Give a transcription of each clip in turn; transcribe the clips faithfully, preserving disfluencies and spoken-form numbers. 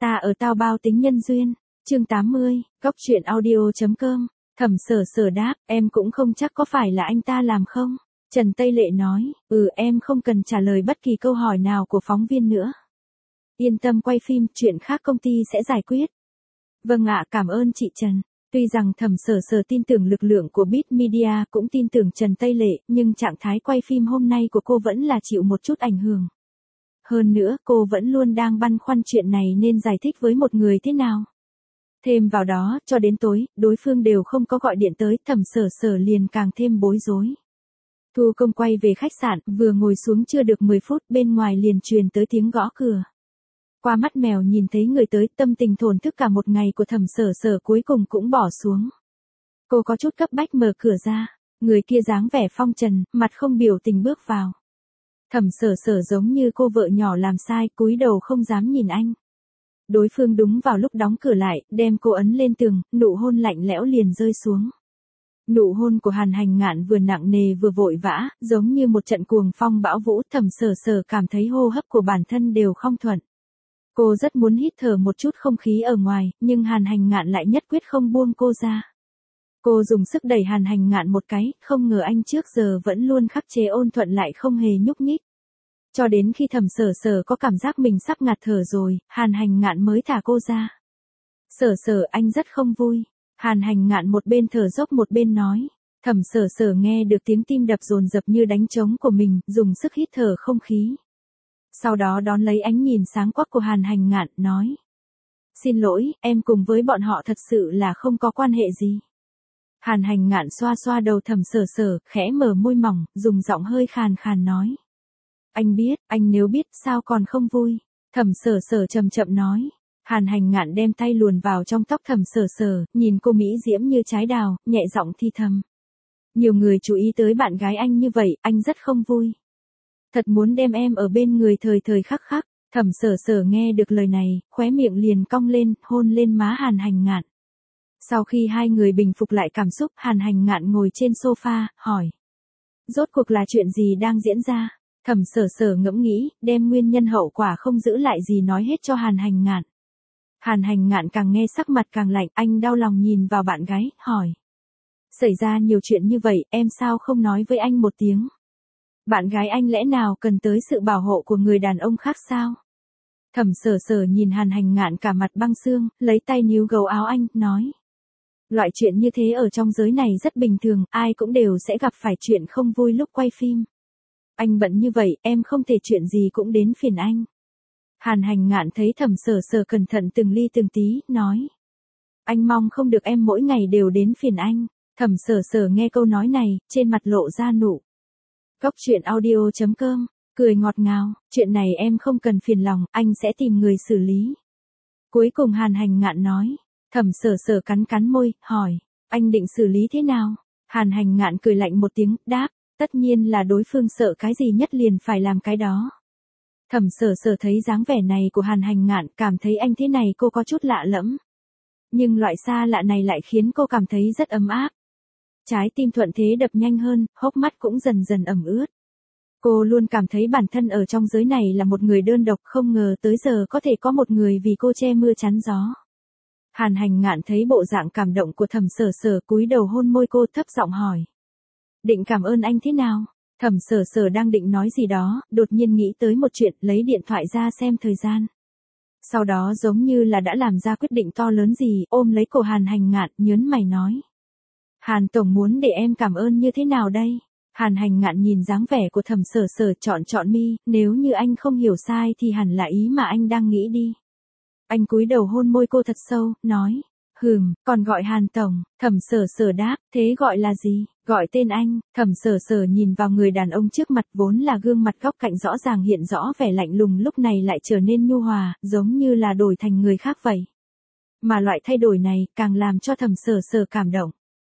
Ta ở tao bao tính nhân duyên. Chương tám mươi, góc truyện audio.com. Thẩm Sở Sở đáp, em cũng không chắc có phải là anh ta làm không? Trần Tây Lệ nói, ừ em không cần trả lời bất kỳ câu hỏi nào của phóng viên nữa. Yên tâm quay phim, chuyện khác công ty sẽ giải quyết. Vâng ạ, cảm ơn chị Trần. Tuy rằng Thẩm Sở Sở tin tưởng lực lượng của Beat Media cũng tin tưởng Trần Tây Lệ, nhưng trạng thái quay phim hôm nay của cô vẫn là chịu một chút ảnh hưởng. Hơn nữa, cô vẫn luôn đang băn khoăn chuyện này nên giải thích với một người thế nào. Thêm vào đó, cho đến tối, đối phương đều không có gọi điện tới, Thẩm Sở Sở liền càng thêm bối rối. Thu công quay về khách sạn, vừa ngồi xuống chưa được mười phút, bên ngoài liền truyền tới tiếng gõ cửa. Qua mắt mèo nhìn thấy người tới, tâm tình thổn thức cả một ngày của Thẩm Sở Sở cuối cùng cũng bỏ xuống. Cô có chút cấp bách mở cửa ra, người kia dáng vẻ phong trần, mặt không biểu tình bước vào. Thẩm Sở Sở giống như cô vợ nhỏ làm sai, cúi đầu không dám nhìn anh. Đối phương đúng vào lúc đóng cửa lại, đem cô ấn lên tường, nụ hôn lạnh lẽo liền rơi xuống. Nụ hôn của Hàn Hành Ngạn vừa nặng nề vừa vội vã, giống như một trận cuồng phong bão vũ, Thẩm Sở Sở cảm thấy hô hấp của bản thân đều không thuận. Cô rất muốn hít thở một chút không khí ở ngoài, nhưng Hàn Hành Ngạn lại nhất quyết không buông cô ra. Cô dùng sức đẩy Hàn Hành Ngạn một cái, không ngờ anh trước giờ vẫn luôn khắc chế ôn thuận lại không hề nhúc nhích. Cho đến khi Thẩm Sở Sở có cảm giác mình sắp ngạt thở rồi, Hàn Hành Ngạn mới thả cô ra. Sở Sở, anh rất không vui. Hàn Hành Ngạn một bên thở dốc một bên nói. Thẩm Sở Sở nghe được tiếng tim đập dồn dập như đánh trống của mình, dùng sức hít thở không khí. Sau đó đón lấy ánh nhìn sáng quắc của Hàn Hành Ngạn, nói. Xin lỗi, em cùng với bọn họ thật sự là không có quan hệ gì. Hàn Hành Ngạn xoa xoa đầu Thẩm Sở Sở, khẽ mở môi mỏng, dùng giọng hơi khàn khàn nói. Anh biết, anh nếu biết sao còn không vui. Thẩm Sở Sở chậm chậm nói. Hàn Hành Ngạn đem tay luồn vào trong tóc Thẩm Sở Sở, nhìn cô mỹ diễm như trái đào, nhẹ giọng thi thầm. Nhiều người chú ý tới bạn gái anh như vậy, anh rất không vui. Thật muốn đem em ở bên người thời thời khắc khắc. Thẩm Sở Sở nghe được lời này, khóe miệng liền cong lên, hôn lên má Hàn Hành Ngạn. Sau khi hai người bình phục lại cảm xúc, Hàn Hành Ngạn ngồi trên sofa, hỏi. Rốt cuộc là chuyện gì đang diễn ra? Thẩm Sở Sở ngẫm nghĩ, đem nguyên nhân hậu quả không giữ lại gì nói hết cho Hàn Hành Ngạn. Hàn Hành Ngạn càng nghe sắc mặt càng lạnh, anh đau lòng nhìn vào bạn gái, hỏi. Xảy ra nhiều chuyện như vậy, em sao không nói với anh một tiếng? Bạn gái anh lẽ nào cần tới sự bảo hộ của người đàn ông khác sao? Thẩm Sở Sở nhìn Hàn Hành Ngạn cả mặt băng xương, lấy tay níu gấu áo anh, nói. Loại chuyện như thế ở trong giới này rất bình thường, ai cũng đều sẽ gặp phải chuyện không vui lúc quay phim. Anh bận như vậy, em không thể chuyện gì cũng đến phiền anh. Hàn Hành Ngạn thấy Thẩm Sở Sở cẩn thận từng ly từng tí, nói. Anh mong không được em mỗi ngày đều đến phiền anh. Thẩm Sở Sở nghe câu nói này, trên mặt lộ ra nụ. Góc truyện audio.com, cười ngọt ngào, chuyện này em không cần phiền lòng, anh sẽ tìm người xử lý. Cuối cùng Hàn Hành Ngạn nói. Thẩm Sở Sở cắn cắn môi, hỏi. Anh định xử lý thế nào? Hàn Hành Ngạn cười lạnh một tiếng, đáp. Tất nhiên là đối phương sợ cái gì nhất liền phải làm cái đó. Thẩm Sở Sở thấy dáng vẻ này của Hàn Hành Ngạn, cảm thấy anh thế này cô có chút lạ lẫm. Nhưng loại xa lạ này lại khiến cô cảm thấy rất ấm áp. Trái tim thuận thế đập nhanh hơn, hốc mắt cũng dần dần ẩm ướt. Cô luôn cảm thấy bản thân ở trong giới này là một người đơn độc, không ngờ tới giờ có thể có một người vì cô che mưa chắn gió. Hàn Hành Ngạn thấy bộ dạng cảm động của Thẩm Sở Sở, cúi đầu hôn môi cô, thấp giọng hỏi. Định cảm ơn anh thế nào? Thẩm Sở Sở đang định nói gì đó, đột nhiên nghĩ tới một chuyện, lấy điện thoại ra xem thời gian. Sau đó giống như là đã làm ra quyết định to lớn gì, ôm lấy cổ Hàn Hành Ngạn, nhớn mày nói. Hàn Tổng muốn để em cảm ơn như thế nào đây? Hàn Hành Ngạn nhìn dáng vẻ của Thẩm Sở Sở, chọn chọn mi, nếu như anh không hiểu sai thì hẳn là ý mà anh đang nghĩ đi. Anh cúi đầu hôn môi cô thật sâu, nói. Hừm, còn gọi Hàn Tổng. Thẩm Sở Sở đáp, thế gọi là gì? Gọi tên anh. Thẩm Sở Sở nhìn vào người đàn ông trước mặt, vốn là gương mặt góc cạnh rõ ràng hiện rõ vẻ lạnh lùng, lúc này lại trở nên nhu hòa, giống như là đổi thành người khác vậy. Mà loại thay đổi này càng làm cho Thẩm Sở Sở cảm động.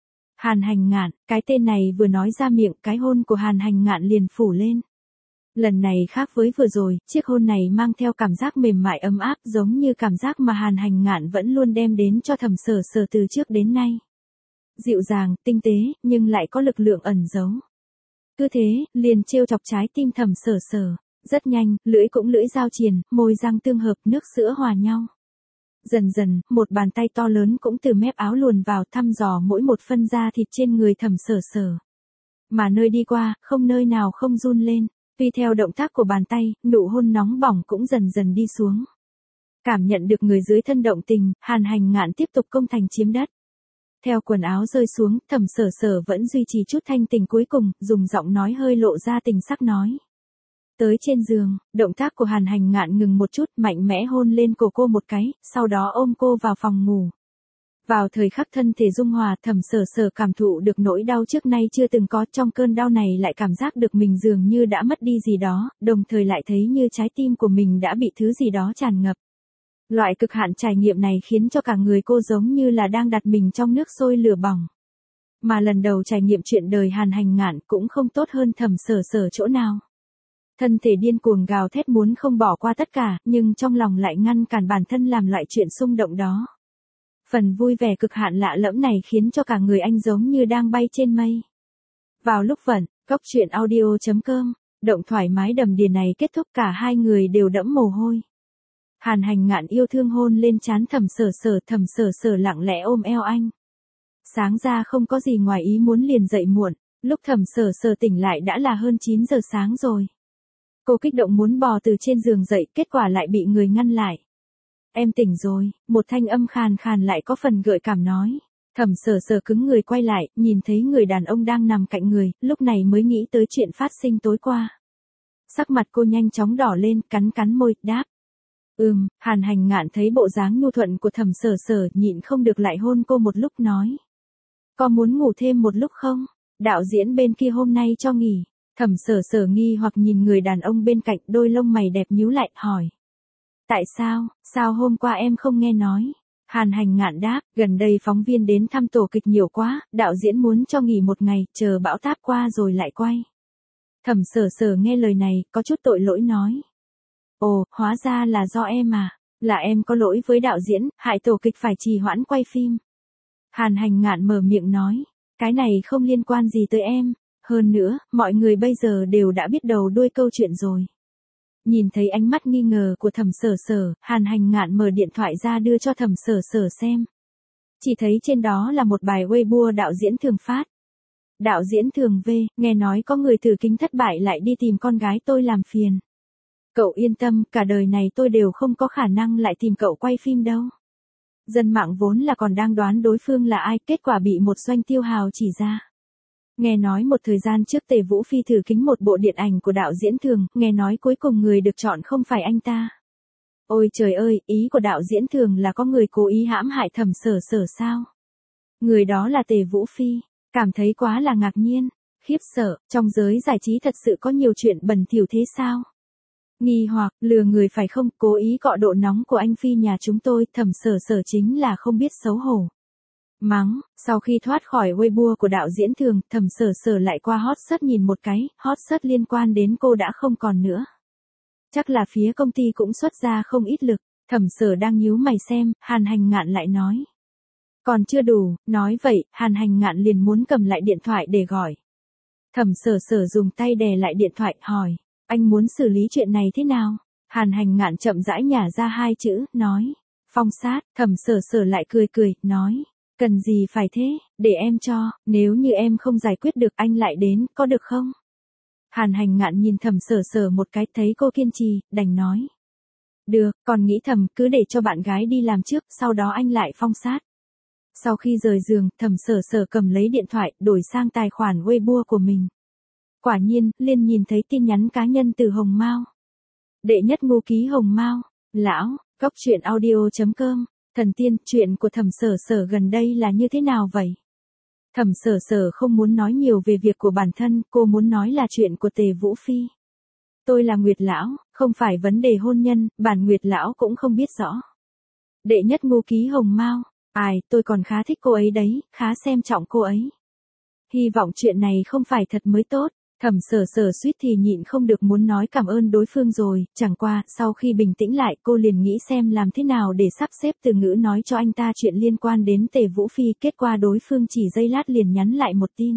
Hàn Hành Ngạn, cái tên này vừa nói ra miệng, cái hôn của Hàn Hành Ngạn liền phủ lên. Lần này khác với vừa rồi, chiếc hôn này mang theo cảm giác mềm mại ấm áp, giống như cảm giác mà Hàn Hành Ngạn vẫn luôn đem đến cho Thẩm Sở Sở từ trước đến nay. Dịu dàng, tinh tế, nhưng lại có lực lượng ẩn giấu. Cứ thế, liền trêu chọc trái tim Thẩm Sở Sở. Rất nhanh, lưỡi cũng lưỡi dao triền, môi răng tương hợp, nước sữa hòa nhau. Dần dần, một bàn tay to lớn cũng từ mép áo luồn vào thăm dò mỗi một phân da thịt trên người Thẩm Sở Sở. Mà nơi đi qua, không nơi nào không run lên, tuy theo động tác của bàn tay, nụ hôn nóng bỏng cũng dần dần đi xuống. Cảm nhận được người dưới thân động tình, Hàn Hành Ngạn tiếp tục công thành chiếm đất. Theo quần áo rơi xuống, Thẩm Sở Sở vẫn duy trì chút thanh tình cuối cùng, dùng giọng nói hơi lộ ra tình sắc nói. Tới trên giường, động tác của Hàn Hành Ngạn ngừng một chút, mạnh mẽ hôn lên cổ cô một cái, sau đó ôm cô vào phòng ngủ. Vào thời khắc thân thể dung hòa, Thẩm Sở Sở cảm thụ được nỗi đau trước nay chưa từng có, trong cơn đau này lại cảm giác được mình dường như đã mất đi gì đó, đồng thời lại thấy như trái tim của mình đã bị thứ gì đó tràn ngập. Loại cực hạn trải nghiệm này khiến cho cả người cô giống như là đang đặt mình trong nước sôi lửa bỏng. Mà lần đầu trải nghiệm chuyện đời Hàn Hành Ngạn cũng không tốt hơn Thẩm Sở Sở chỗ nào. Thân thể điên cuồng gào thét muốn không bỏ qua tất cả, nhưng trong lòng lại ngăn cản bản thân làm loại chuyện xung động đó. Phần vui vẻ cực hạn lạ lẫm này khiến cho cả người anh giống như đang bay trên mây. Vào lúc vận, cốc truyện audio chấm com, động thoải mái đầm đìa này kết thúc, cả hai người đều đẫm mồ hôi. Hàn Hành Ngạn yêu thương hôn lên trán Thẩm Sở Sở, Thẩm Sở Sở lặng lẽ ôm eo anh. Sáng ra không có gì ngoài ý muốn liền dậy muộn, lúc Thẩm Sở Sở tỉnh lại đã là hơn chín giờ sáng rồi. Cô kích động muốn bò từ trên giường dậy, kết quả lại bị người ngăn lại. Em tỉnh rồi, một thanh âm khàn khàn lại có phần gợi cảm nói. Thẩm Sở Sở cứng người quay lại, nhìn thấy người đàn ông đang nằm cạnh người, lúc này mới nghĩ tới chuyện phát sinh tối qua. Sắc mặt cô nhanh chóng đỏ lên, cắn cắn môi, đáp. Ừm, Hàn Hành Ngạn thấy bộ dáng nhu thuận của Thẩm Sở Sở, nhịn không được lại hôn cô một lúc nói. Có muốn ngủ thêm một lúc không? Đạo diễn bên kia hôm nay cho nghỉ. Thẩm Sở Sở nghi hoặc nhìn người đàn ông bên cạnh, đôi lông mày đẹp nhíu lại, hỏi. Tại sao, sao hôm qua em không nghe nói? Hàn Hành Ngạn đáp, gần đây phóng viên đến thăm tổ kịch nhiều quá, đạo diễn muốn cho nghỉ một ngày, chờ bão táp qua rồi lại quay. Thẩm Sở Sở nghe lời này, có chút tội lỗi nói. Ồ, hóa ra là do em à, là em có lỗi với đạo diễn, hại tổ kịch phải trì hoãn quay phim. Hàn Hành Ngạn mở miệng nói, cái này không liên quan gì tới em, hơn nữa, mọi người bây giờ đều đã biết đầu đuôi câu chuyện rồi. Nhìn thấy ánh mắt nghi ngờ của Thẩm Sở Sở, Hàn Hành Ngạn mở điện thoại ra đưa cho Thẩm Sở Sở xem. Chỉ thấy trên đó là một bài Weibo đạo diễn Thường phát. Đạo diễn Thường V, nghe nói có người thử kính thất bại lại đi tìm con gái tôi làm phiền. Cậu yên tâm, cả đời này tôi đều không có khả năng lại tìm cậu quay phim đâu. Dân mạng vốn là còn đang đoán đối phương là ai, kết quả bị một doanh tiêu hào chỉ ra. Nghe nói một thời gian trước Tề Vũ Phi thử kính một bộ điện ảnh của đạo diễn Thường, nghe nói cuối cùng người được chọn không phải anh ta. Ôi trời ơi, ý của đạo diễn Thường là có người cố ý hãm hại Thẩm Sở Sở sao? Người đó là Tề Vũ Phi, cảm thấy quá là ngạc nhiên, khiếp sợ, trong giới giải trí thật sự có nhiều chuyện bẩn thỉu thế sao? Nghi hoặc, lừa người phải không, cố ý cọ độ nóng của anh Phi nhà chúng tôi, Thẩm Sở Sở chính là không biết xấu hổ. Mắng, sau khi thoát khỏi Weibo của đạo diễn Thường, Thẩm Sở Sở lại qua hot search nhìn một cái, hot search liên quan đến cô đã không còn nữa. Chắc là phía công ty cũng xuất ra không ít lực, Thẩm Sở đang nhíu mày xem, Hàn Hành Ngạn lại nói. Còn chưa đủ, nói vậy, Hàn Hành Ngạn liền muốn cầm lại điện thoại để gọi. Thẩm Sở Sở dùng tay đè lại điện thoại, hỏi, anh muốn xử lý chuyện này thế nào? Hàn Hành Ngạn chậm rãi nhả ra hai chữ, nói, phong sát. Thẩm Sở Sở lại cười cười, nói, cần gì phải thế, để em cho, nếu như em không giải quyết được anh lại đến, có được không? Hàn Hành Ngạn nhìn Thẩm Sở Sở một cái, thấy cô kiên trì, đành nói. Được, còn nghĩ thầm, cứ để cho bạn gái đi làm trước, sau đó anh lại phong sát. Sau khi rời giường, Thẩm Sở Sở cầm lấy điện thoại, đổi sang tài khoản Weibo của mình. Quả nhiên, liền nhìn thấy tin nhắn cá nhân từ Hồng Mao. Đệ nhất ngu ký Hồng Mao, lão, cốc truyện audio chấm com, thần tiên, chuyện của Thẩm Sở Sở gần đây là như thế nào vậy? Thẩm Sở Sở không muốn nói nhiều về việc của bản thân, cô muốn nói là chuyện của Tề Vũ Phi. Tôi là Nguyệt lão, không phải vấn đề hôn nhân, bản Nguyệt lão cũng không biết rõ. Đệ nhất ngu ký Hồng Mao, ai, tôi còn khá thích cô ấy đấy, khá xem trọng cô ấy. Hy vọng chuyện này không phải thật mới tốt. Thẩm Sở Sở suýt thì nhịn không được muốn nói cảm ơn đối phương rồi, chẳng qua, sau khi bình tĩnh lại cô liền nghĩ xem làm thế nào để sắp xếp từ ngữ nói cho anh ta chuyện liên quan đến Tề Vũ Phi, kết quả đối phương chỉ giây lát liền nhắn lại một tin.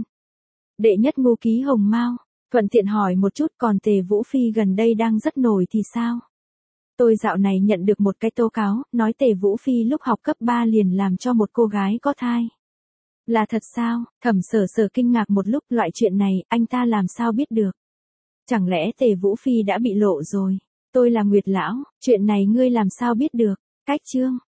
Đệ nhất ngu ký Hồng Mao, thuận tiện hỏi một chút còn Tề Vũ Phi gần đây đang rất nổi thì sao? Tôi dạo này nhận được một cái tố cáo, nói Tề Vũ Phi lúc học cấp ba liền làm cho một cô gái có thai. Là thật sao? Thẩm Sở Sở kinh ngạc một lúc, loại chuyện này, anh ta làm sao biết được? Chẳng lẽ Tề Vũ Phi đã bị lộ rồi? Tôi là Nguyệt Lão, chuyện này ngươi làm sao biết được? Cách chương